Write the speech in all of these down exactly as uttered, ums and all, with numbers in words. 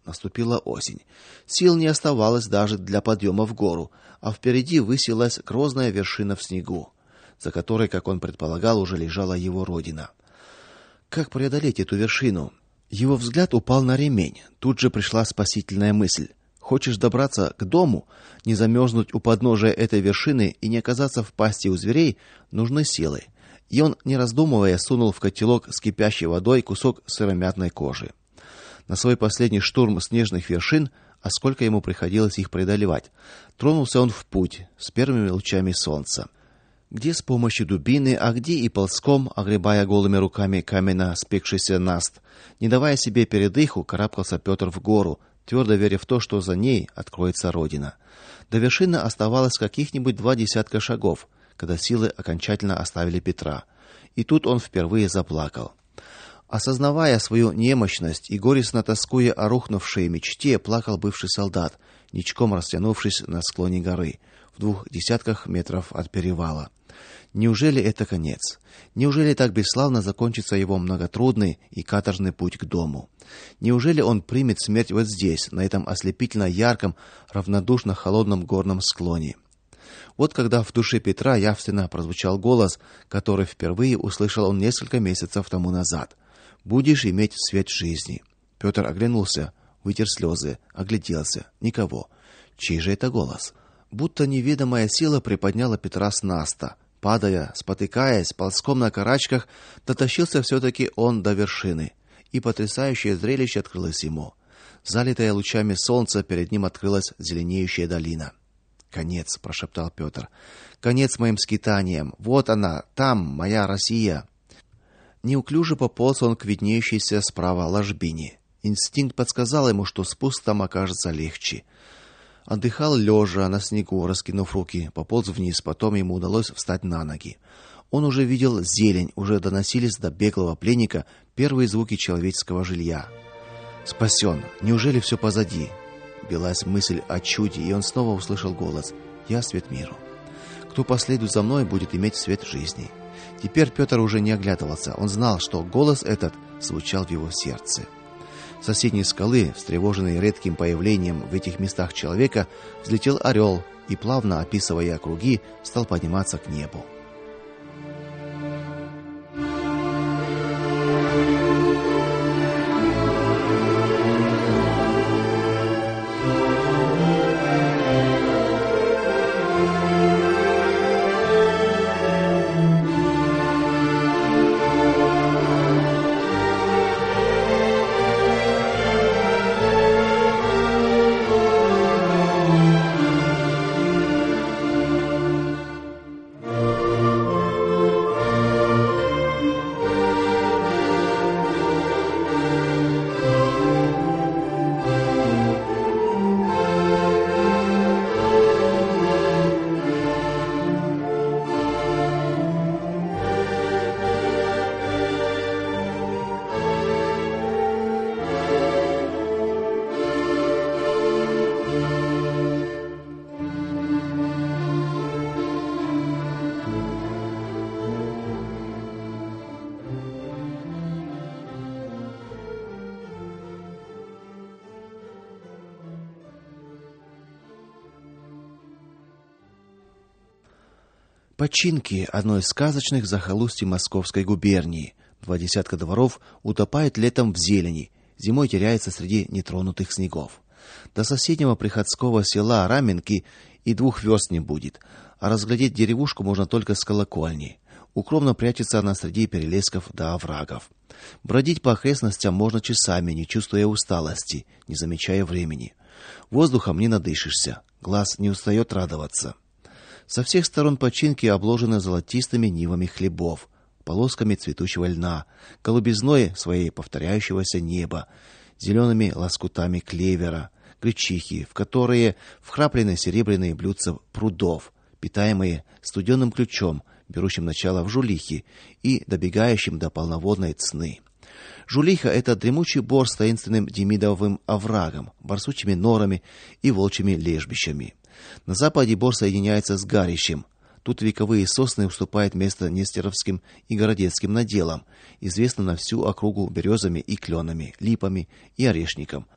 Наступила осень. Сил не оставалось даже для подъема в гору, а впереди высилась грозная вершина в снегу, за которой, как он предполагал, уже лежала его родина. Как преодолеть эту вершину? Его взгляд упал на ремень. Тут же пришла спасительная мысль. Хочешь добраться к дому, не замерзнуть у подножия этой вершины и не оказаться в пасти у зверей, нужны силы. И он, не раздумывая, сунул в котелок с кипящей водой кусок сыромятной кожи. На свой последний штурм снежных вершин, а сколько ему приходилось их преодолевать, тронулся он в путь с первыми лучами солнца. Где с помощью дубины, а где и ползком, огребая голыми руками каменно спекшийся наст, не давая себе передыху, карабкался Петр в гору, твердо веря в то, что за ней откроется родина. До вершины оставалось каких-нибудь два десятка шагов, когда силы окончательно оставили Петра. И тут он впервые заплакал. Осознавая свою немощность и горестно тоскуя о рухнувшей мечте, плакал бывший солдат, ничком растянувшись на склоне горы, в двух десятках метров от перевала. Неужели это конец? Неужели так бесславно закончится его многотрудный и каторжный путь к дому? Неужели он примет смерть вот здесь, на этом ослепительно ярком, равнодушно холодном горном склоне? Вот когда в душе Петра явственно прозвучал голос, который впервые услышал он несколько месяцев тому назад: «Будешь иметь свет жизни». Петр оглянулся, вытер слезы, огляделся. Никого. Чей же это голос? Будто неведомая сила приподняла Петра с наста. Падая, спотыкаясь, ползком на карачках, дотащился все-таки он до вершины. И потрясающее зрелище открылось ему. Залитая лучами солнца, перед ним открылась зеленеющая долина. «Конец», — прошептал Петр. «Конец моим скитаниям. Вот она, там, моя Россия». Неуклюже пополз он к виднеющейся справа ложбине. Инстинкт подсказал ему, что спуск там окажется легче. Отдыхал лежа на снегу, раскинув руки, пополз вниз, потом ему удалось встать на ноги. Он уже видел зелень, уже доносились до беглого пленника первые звуки человеческого жилья. Спасен. Неужели все позади? Билась мысль о чуде, и он снова услышал голос: «Я свет миру. Кто последует за мной, будет иметь свет жизни». Теперь Петр уже не оглядывался. Он знал, что голос этот звучал в его сердце. С соседней скалы, встревоженный редким появлением в этих местах человека, взлетел орел и, плавно описывая круги, стал подниматься к небу. Починки одной из сказочных захолустий Московской губернии. Два десятка дворов утопает летом в зелени, зимой теряется среди нетронутых снегов. До соседнего приходского села Раменки и двух верст не будет, а разглядеть деревушку можно только с колокольни. Укромно прячется она среди перелесков да оврагов. Бродить по окрестностям можно часами, не чувствуя усталости, не замечая времени. Воздухом не надышишься, глаз не устает радоваться. Со всех сторон починки обложены золотистыми нивами хлебов, полосками цветущего льна, голубизной своей повторяющегося неба, зелеными лоскутами клевера, гречихи, в которые вкраплены серебряные блюдца прудов, питаемые студеным ключом, берущим начало в Жулихе и добегающим до полноводной Цны. Жулиха — это дремучий бор с таинственным демидовым оврагом, барсучьими норами и волчьими лежбищами. На западе бор соединяется с Гарищем. Тут вековые сосны уступают место нестеровским и городецким наделам, известным на всю округу березами и кленами, липами и орешником.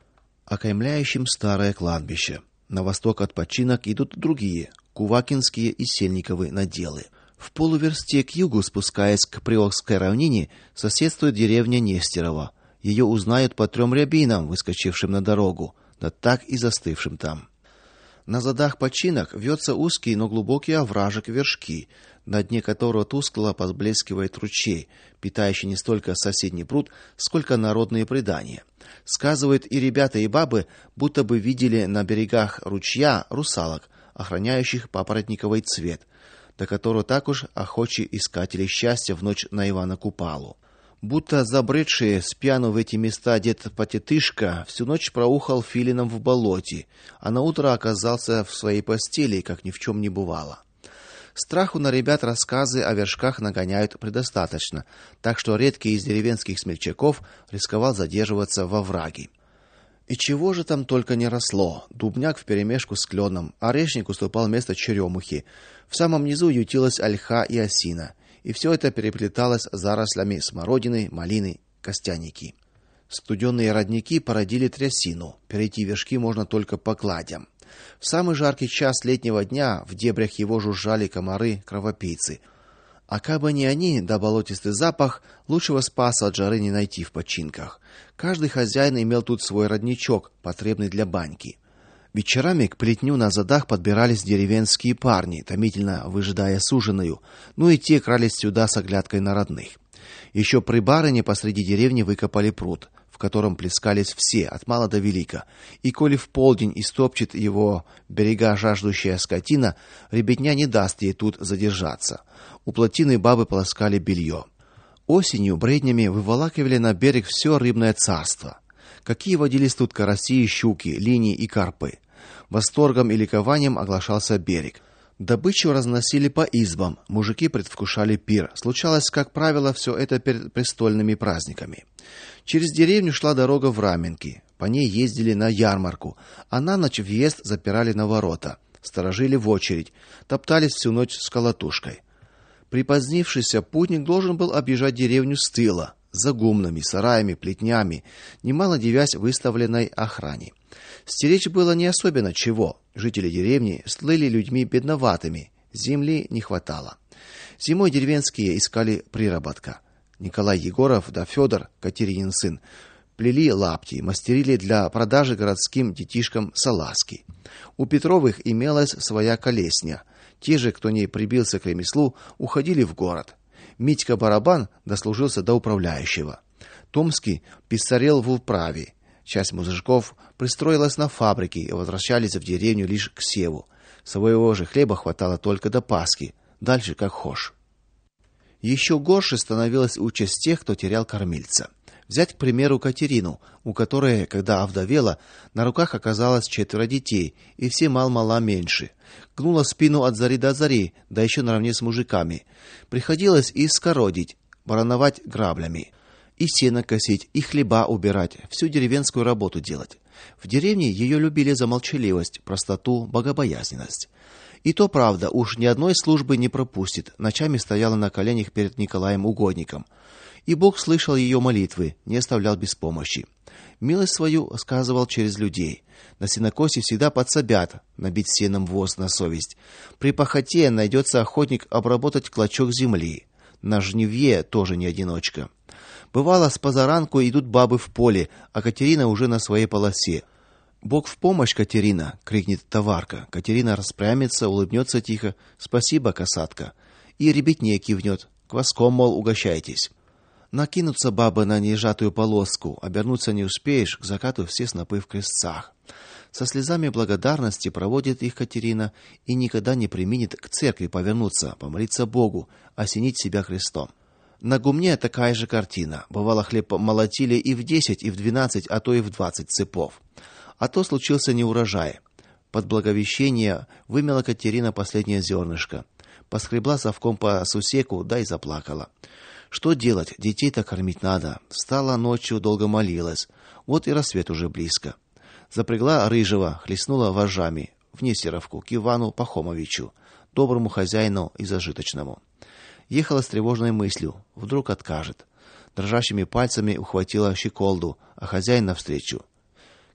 окаймляющим старое кладбище. На восток от починок идут другие Кувакинские и Сельниковы наделы. В полуверсте к югу, спускаясь к Приокской равнине, соседствует деревня Нестерово. Ее узнают по трем рябинам, выскочившим на дорогу, да так и застывшим там. На задах починок вьется узкий, но глубокий овражек Вершки, на дне которого тускло поблескивает ручей, питающий не столько соседний пруд, сколько народные предания. Сказывают и ребята, и бабы, будто бы видели на берегах ручья русалок, охраняющих папоротниковый цвет, до которого так уж охочи искатели счастья в ночь на Ивана Купалу. Будто забредшие с пьяну в эти места дед Потетышка всю ночь проухал филином в болоте, а на утро оказался в своей постели, как ни в чем не бывало. Страху на ребят рассказы о вершках нагоняют предостаточно, так что редкий из деревенских смельчаков рисковал задерживаться во враге. И чего же там только не росло: дубняк вперемешку с кленом, орешник уступал место черемухе, в самом низу ютилась ольха и осина, и все это переплеталось зарослями смородины, малины, костяники. Студенные родники породили трясину, перейти вершки можно только по кладям. В самый жаркий час летнего дня в дебрях его жужжали комары-кровопийцы. А кабы не они, да болотистый запах, лучшего спаса от жары не найти в починках. Каждый хозяин имел тут свой родничок, потребный для баньки. Вечерами к плетню на задах подбирались деревенские парни, томительно выжидая суженую, ну и те крались сюда с оглядкой на родных. Еще при барыне посреди деревни выкопали пруд, в котором плескались все, от мала до велика, и коли в полдень истопчет его берега жаждущая скотина, ребятня не даст ей тут задержаться. У плотины бабы полоскали белье. Осенью бреднями выволакивали на берег все рыбное царство. Какие водились тут караси и щуки, линии и карпы. Восторгом и ликованием оглашался берег. Добычу разносили по избам, мужики предвкушали пир. Случалось, как правило, все это перед престольными праздниками. Через деревню шла дорога в Раменки. По ней ездили на ярмарку, а на ночь въезд запирали на ворота. Сторожили в очередь, топтались всю ночь с колотушкой. Припозднившийся путник должен был объезжать деревню с тыла, за гумнами, сараями, плетнями, немало дивясь выставленной охране. Стеречь было не особенно чего. Жители деревни слыли людьми бедноватыми, земли не хватало. Зимой деревенские искали приработка. Николай Егоров да Федор, Катеринин сын, плели лапти, мастерили для продажи городским детишкам салазки. У Петровых имелась своя колесня. Те же, кто не прибился к ремеслу, уходили в город. Митька Барабан дослужился до управляющего. Томский писарел в управе. Часть мужиков пристроилась на фабрики и возвращались в деревню лишь к севу. Своего же хлеба хватало только до Пасхи, дальше как хошь. Еще горше становилась участь тех, кто терял кормильца. Взять, к примеру, Катерину, у которой, когда овдовела, на руках оказалось четверо детей, и все мал-мала меньше. Гнула спину от зари до зари, да еще наравне с мужиками. Приходилось и скородить, барановать граблями, и сено косить, и хлеба убирать, всю деревенскую работу делать. В деревне ее любили за молчаливость, простоту, богобоязненность. И то правда, уж ни одной службы не пропустит, ночами стояла на коленях перед Николаем Угодником. И Бог слышал ее молитвы, не оставлял без помощи. Милость свою сказывал через людей. На сенокосе всегда подсобят набить сеном воз на совесть. При пахоте найдется охотник обработать клочок земли. На жнивье тоже не одиночка. Бывало, с позаранку идут бабы в поле, а Катерина уже на своей полосе. «Бог в помощь, Катерина!» — крикнет товарка. Катерина распрямится, улыбнется тихо. «Спасибо, касатка!» И ребятне кивнет. «Кваском, мол, угощайтесь!» Накинутся бабы на неизжатую полоску, обернуться не успеешь, к закату все снопы в крестцах. Со слезами благодарности проводит их Катерина и никогда не преминет к церкви повернуться, помолиться Богу, осенить себя крестом. На гумне такая же картина. Бывало, хлеб молотили и в десять, и в двенадцать, а то и в двадцать цепов. А то случился неурожай. Под благовещение вымела Катерина последнее зернышко. Поскребла совком по сусеку, да и заплакала. Что делать? Детей-то кормить надо. Встала ночью, долго молилась. Вот и рассвет уже близко. Запрягла рыжего, хлестнула вожжами в Нестеровку к Ивану Пахомовичу, доброму хозяину и зажиточному. Ехала с тревожной мыслью, вдруг откажет. Дрожащими пальцами ухватила щеколду, а хозяин навстречу.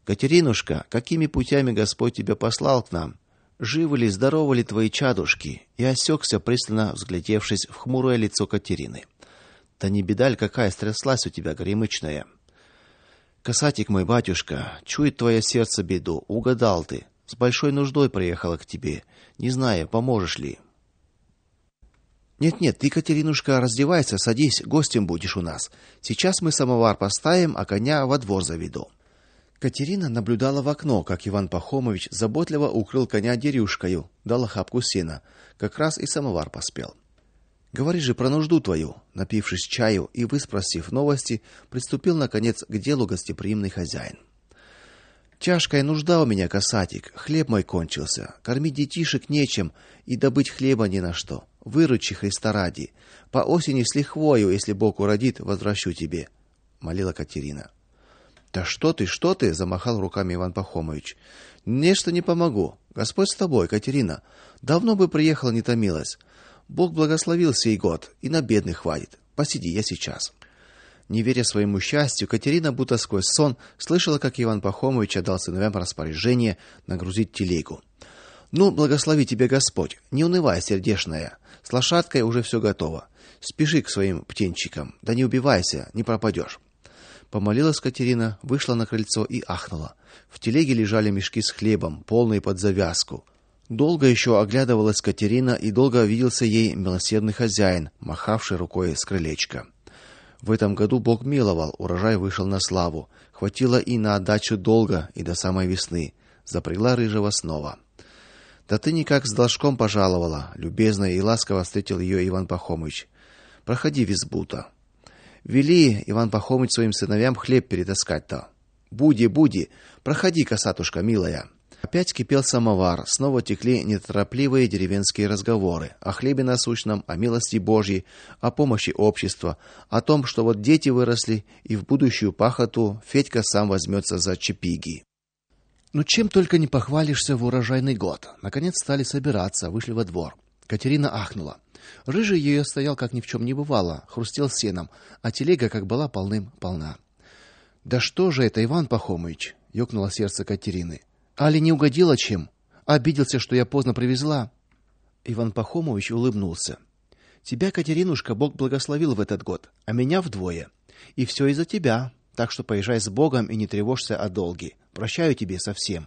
Катеринушка, какими путями Господь тебя послал к нам? Живы ли, здоровы ли твои чадушки? И осекся, пристально взглядевшись в хмурое лицо Катерины. Да не беда ли какая стряслась у тебя, горемычная? Касатик мой, батюшка, чует твое сердце беду, угадал ты. С большой нуждой приехала к тебе. Не знаю, поможешь ли. Нет-нет, ты, Катеринушка, раздевайся, садись, гостем будешь у нас. Сейчас мы самовар поставим, а коня во двор заведу. Катерина наблюдала в окно, как Иван Пахомович заботливо укрыл коня дерюшкою, дал охапку сена. Как раз и самовар поспел. Говори же про нужду твою, напившись чаю и выспросив новости, приступил наконец к делу гостеприимный хозяин. Тяжкая нужда у меня, касатик, хлеб мой кончился, кормить детишек нечем и добыть хлеба ни на что. Выручи, Христа ради. По осени с лихвою, если Бог уродит, возвращу тебе, молила Катерина. Да что ты, что ты, замахал руками Иван Пахомович. Нечто не помогу. Господь с тобой, Катерина. Давно бы приехала, не томилась. Бог благословил сей год, и на бедных хватит. Посиди, я сейчас. Не веря своему счастью, Катерина будто сквозь сон слышала, как Иван Пахомович отдал сыновьям распоряжение нагрузить телегу. Ну, благослови тебя Господь. Не унывай, сердешная. С лошадкой уже все готово. Спеши к своим птенчикам. Да не убивайся, не пропадешь. Помолилась Катерина, вышла на крыльцо и ахнула. В телеге лежали мешки с хлебом, полные под завязку. Долго еще оглядывалась Катерина, и долго виделся ей милосердный хозяин, махавший рукой с крылечка. В этом году Бог миловал, урожай вышел на славу. Хватило и на отдачу долга, и до самой весны. Запрягла рыжего снова. Да ты никак с должком пожаловала, любезно и ласково встретил ее Иван Пахомыч. Проходи в избу-то. Вели, Иван Пахомыч, своим сыновьям хлеб перетаскать-то. Буди, буди, проходи, косатушка милая. Опять кипел самовар, снова текли неторопливые деревенские разговоры о хлебе насущном, о милости Божьей, о помощи общества, о том, что вот дети выросли, и в будущую пахоту Федька сам возьмется за чепиги. Ну чем только не похвалишься в урожайный год. Наконец стали собираться, вышли во двор. Катерина ахнула. Рыжий ее стоял, как ни в чем не бывало, хрустел сеном, а телега, как была, полным-полна. Да что же это, Иван Пахомович, ёкнуло сердце Катерины. Али не угодила чем? Обиделся, что я поздно привезла. Иван Пахомович улыбнулся. Тебя, Катеринушка, Бог благословил в этот год, а меня вдвое. И все из-за тебя. Так что поезжай с Богом и не тревожься о долге. Прощаю тебе совсем.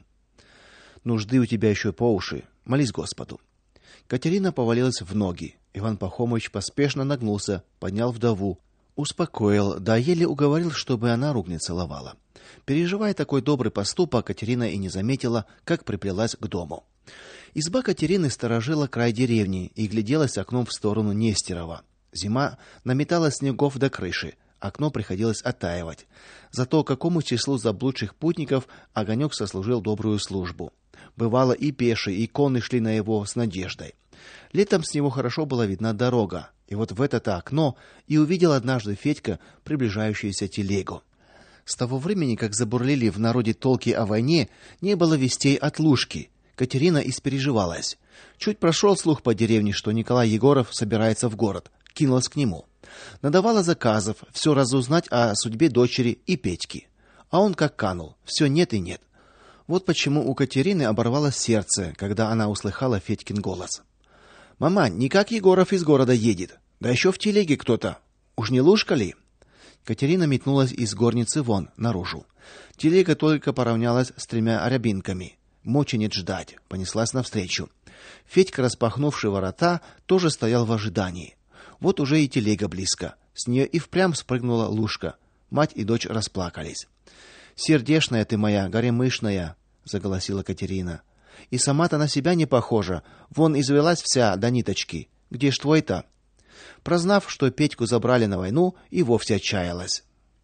Нужды у тебя еще по уши. Молись Господу. Катерина повалилась в ноги. Иван Пахомович поспешно нагнулся, поднял вдову, успокоил, да еле уговорил, чтобы она рук не целовала. Переживая такой добрый поступок, Катерина и не заметила, как приплелась к дому. Изба Катерины сторожила край деревни и гляделась окном в сторону Нестерова. Зима наметала снегов до крыши, окно приходилось оттаивать. Зато какому числу заблудших путников огонек сослужил добрую службу. Бывало, и пешие, и конные шли на его с надеждой. Летом с него хорошо была видна дорога, и вот в это-то окно и увидел однажды Федька приближающуюся телегу. С того времени, как забурлили в народе толки о войне, не было вестей от Лужки. Катерина испереживалась. Чуть прошел слух по деревне, что Николай Егоров собирается в город, кинулась к нему. Надавала заказов, все разузнать о судьбе дочери и Петьки. А он как канул, все нет и нет. Вот почему у Катерины оборвалось сердце, когда она услыхала Федькин голос. Мама, никак Егоров из города едет. Да еще в телеге кто-то. Уж не Лужка ли? Катерина метнулась из горницы вон, наружу. Телега только поравнялась с тремя рябинками. Мочи нет ждать, понеслась навстречу. Федька, распахнувший ворота, тоже стоял в ожидании. Вот уже и телега близко. С нее и впрямь спрыгнула Лужка. Мать и дочь расплакались. Сердешная ты моя, горемышная, заголосила Катерина. И сама-то на себя не похожа. Вон извелась вся до ниточки. Где ж твой-то? Прознав, что Петьку забрали на войну, и вовсе отчаялась.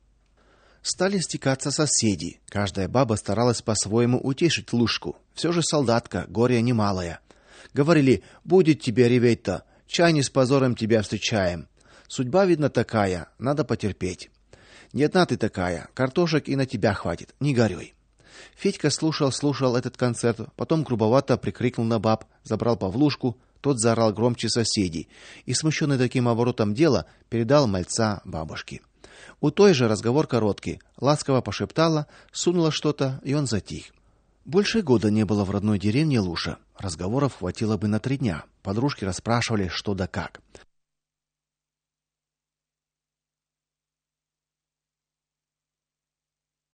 Стали стекаться соседи. Каждая баба старалась по-своему утешить Лужку. Все же солдатка, горе немалое. Говорили: "Будет тебе реветь-то, чай не с позором тебя встречаем. Судьба, видно, такая, надо потерпеть. Не одна ты такая, картошек и на тебя хватит, не горюй". Федька слушал, слушал этот концерт, потом грубовато прикрикнул на баб, забрал Павлушку, тот заорал громче соседей и, смущенный таким оборотом дела, передал мальца бабушке. У той же разговор короткий. Ласково пошептала, сунула что-то, и он затих. Больше года не было в родной деревне Луша. Разговоров хватило бы на три дня. Подружки расспрашивали что да как.